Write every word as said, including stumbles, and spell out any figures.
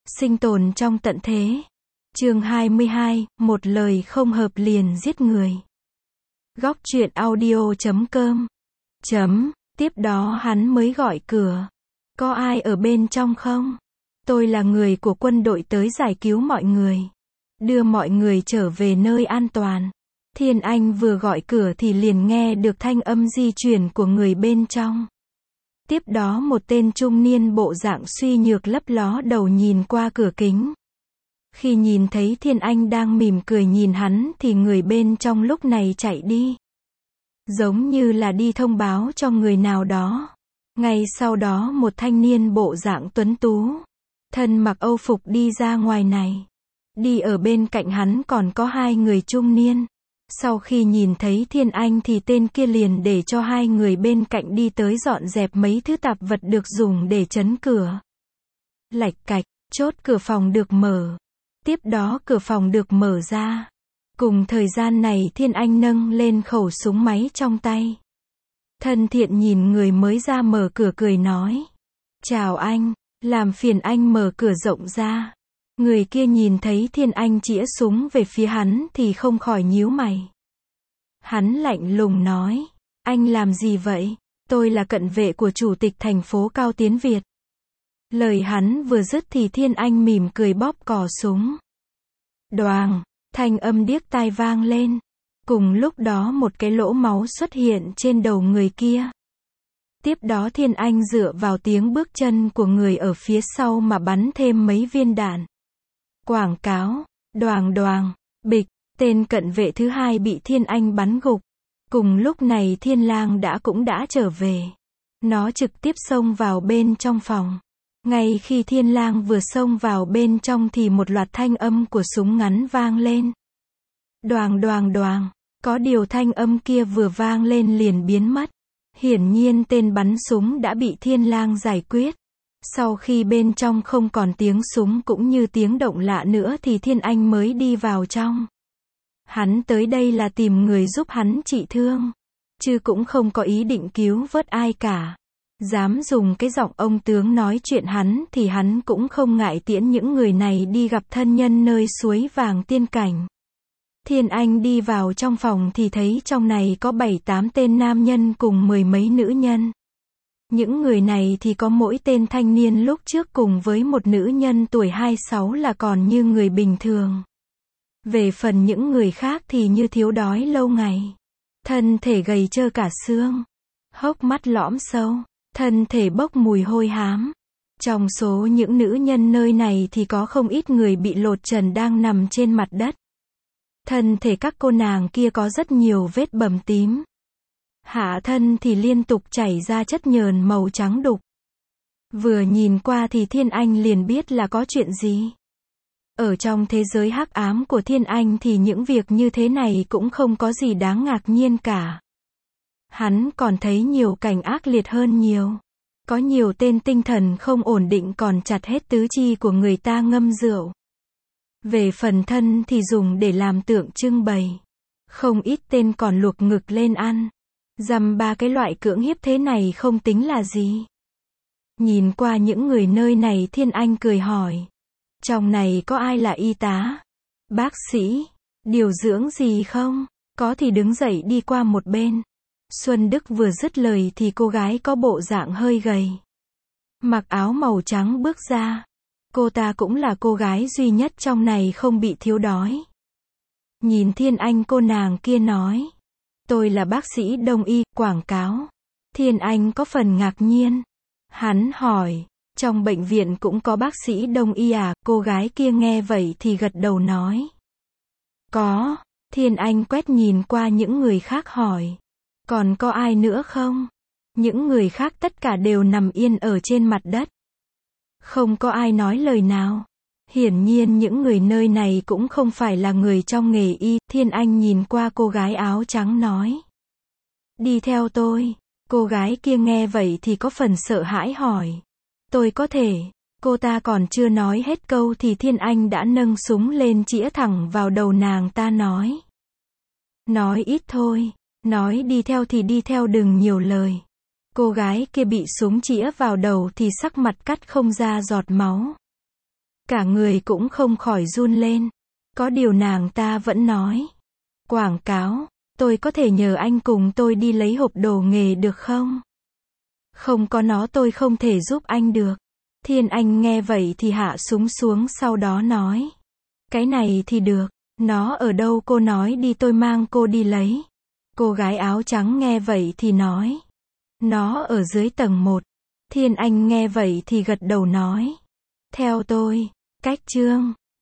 Sinh tồn trong tận thế. Chương hai mươi hai, một lời không hợp liền giết người. Góc truyện audio chấm com. Chấm, tiếp đó hắn mới gọi cửa. Có ai ở bên trong không? Tôi là người của quân đội tới giải cứu mọi người. Đưa mọi người trở về nơi an toàn. Thiên Anh vừa gọi cửa thì liền nghe được thanh âm di chuyển của người bên trong. Tiếp đó một tên trung niên bộ dạng suy nhược lấp ló đầu nhìn qua cửa kính. Khi nhìn thấy Thiên Anh đang mỉm cười nhìn hắn thì người bên trong lúc này chạy đi. Giống như là đi thông báo cho người nào đó. Ngay sau đó một thanh niên bộ dạng tuấn tú, thân mặc âu phục đi ra ngoài này. Đi ở bên cạnh hắn còn có hai người trung niên. Sau khi nhìn thấy Thiên Anh thì tên kia liền để cho hai người bên cạnh đi tới dọn dẹp mấy thứ tạp vật được dùng để trấn cửa. Lạch cạch, chốt cửa phòng được mở. Tiếp đó cửa phòng được mở ra. Cùng thời gian này Thiên Anh nâng lên khẩu súng máy trong tay. Thân thiện nhìn người mới ra mở cửa cười nói. Chào anh, làm phiền anh mở cửa rộng ra. Người kia nhìn thấy Thiên Anh chĩa súng về phía hắn thì không khỏi nhíu mày. Hắn lạnh lùng nói. Anh làm gì vậy? Tôi là cận vệ của chủ tịch thành phố Cao Tiến Việt. Lời hắn vừa dứt thì Thiên Anh mỉm cười bóp cò súng. Đoàng, thanh âm điếc tai vang lên. Cùng lúc đó một cái lỗ máu xuất hiện trên đầu người kia. Tiếp đó Thiên Anh dựa vào tiếng bước chân của người ở phía sau mà bắn thêm mấy viên đạn. Quảng cáo, đoàng đoàng, bịch, tên cận vệ thứ hai bị Thiên Anh bắn gục. Cùng lúc này Thiên Lang đã cũng đã trở về. Nó trực tiếp xông vào bên trong phòng. Ngay khi Thiên Lang vừa xông vào bên trong thì một loạt thanh âm của súng ngắn vang lên. Đoàng đoàng đoàng, có điều thanh âm kia vừa vang lên liền biến mất. Hiển nhiên tên bắn súng đã bị Thiên Lang giải quyết. Sau khi bên trong không còn tiếng súng cũng như tiếng động lạ nữa thì Thiên Anh mới đi vào trong. Hắn tới đây là tìm người giúp hắn trị thương. Chứ cũng không có ý định cứu vớt ai cả. Dám dùng cái giọng ông tướng nói chuyện hắn thì hắn cũng không ngại tiễn những người này đi gặp thân nhân nơi suối vàng tiên cảnh. Thiên Anh đi vào trong phòng thì thấy trong này có bảy tám tên nam nhân cùng mười mấy nữ nhân. Những người này thì có mỗi tên thanh niên lúc trước cùng với một nữ nhân tuổi hai mươi sáu là còn như người bình thường. Về phần những người khác thì như thiếu đói lâu ngày. Thân thể gầy trơ cả xương. Hốc mắt lõm sâu. Thân thể bốc mùi hôi hám. Trong số những nữ nhân nơi này thì có không ít người bị lột trần đang nằm trên mặt đất. Thân thể các cô nàng kia có rất nhiều vết bầm tím. Hạ thân thì liên tục chảy ra chất nhờn màu trắng đục. Vừa nhìn qua thì Thiên Anh liền biết là có chuyện gì. Ở trong thế giới hắc ám của Thiên Anh thì những việc như thế này cũng không có gì đáng ngạc nhiên cả. Hắn còn thấy nhiều cảnh ác liệt hơn nhiều. Có nhiều tên tinh thần không ổn định còn chặt hết tứ chi của người ta ngâm rượu. Về phần thân thì dùng để làm tượng trưng bày. Không ít tên còn luộc ngực lên ăn. Dăm ba cái loại cưỡng hiếp thế này không tính là gì. Nhìn qua những người nơi này Thiên Anh cười hỏi. Trong này có ai là y tá? Bác sĩ? Điều dưỡng gì không? Có thì đứng dậy đi qua một bên. Xuân Đức vừa dứt lời thì cô gái có bộ dạng hơi gầy. Mặc áo màu trắng bước ra. Cô ta cũng là cô gái duy nhất trong này không bị thiếu đói. Nhìn Thiên Anh cô nàng kia nói. Tôi là bác sĩ đông y, quảng cáo. Thiên Anh có phần ngạc nhiên. Hắn hỏi, trong bệnh viện cũng có bác sĩ đông y à? Cô gái kia nghe vậy thì gật đầu nói. Có. Thiên Anh quét nhìn qua những người khác hỏi. Còn có ai nữa không? Những người khác tất cả đều nằm yên ở trên mặt đất. Không có ai nói lời nào. Hiển nhiên những người nơi này cũng không phải là người trong nghề y. Thiên Anh nhìn qua cô gái áo trắng nói. Đi theo tôi. Cô gái kia nghe vậy thì có phần sợ hãi hỏi. Tôi có thể. Cô ta còn chưa nói hết câu thì Thiên Anh đã nâng súng lên chĩa thẳng vào đầu nàng ta nói. Nói ít thôi. Nói đi theo thì đi theo đừng nhiều lời. Cô gái kia bị súng chĩa vào đầu thì sắc mặt cắt không ra giọt máu. Cả người cũng không khỏi run lên. Có điều nàng ta vẫn nói. Quảng cáo, tôi có thể nhờ anh cùng tôi đi lấy hộp đồ nghề được không? Không có nó tôi không thể giúp anh được. Thiên Anh nghe vậy thì hạ súng xuống sau đó nói. Cái này thì được, nó ở đâu cô nói đi tôi mang cô đi lấy. Cô gái áo trắng nghe vậy thì nói. Nó ở dưới tầng một. Thiên Anh nghe vậy thì gật đầu nói. Theo tôi, cách Trương.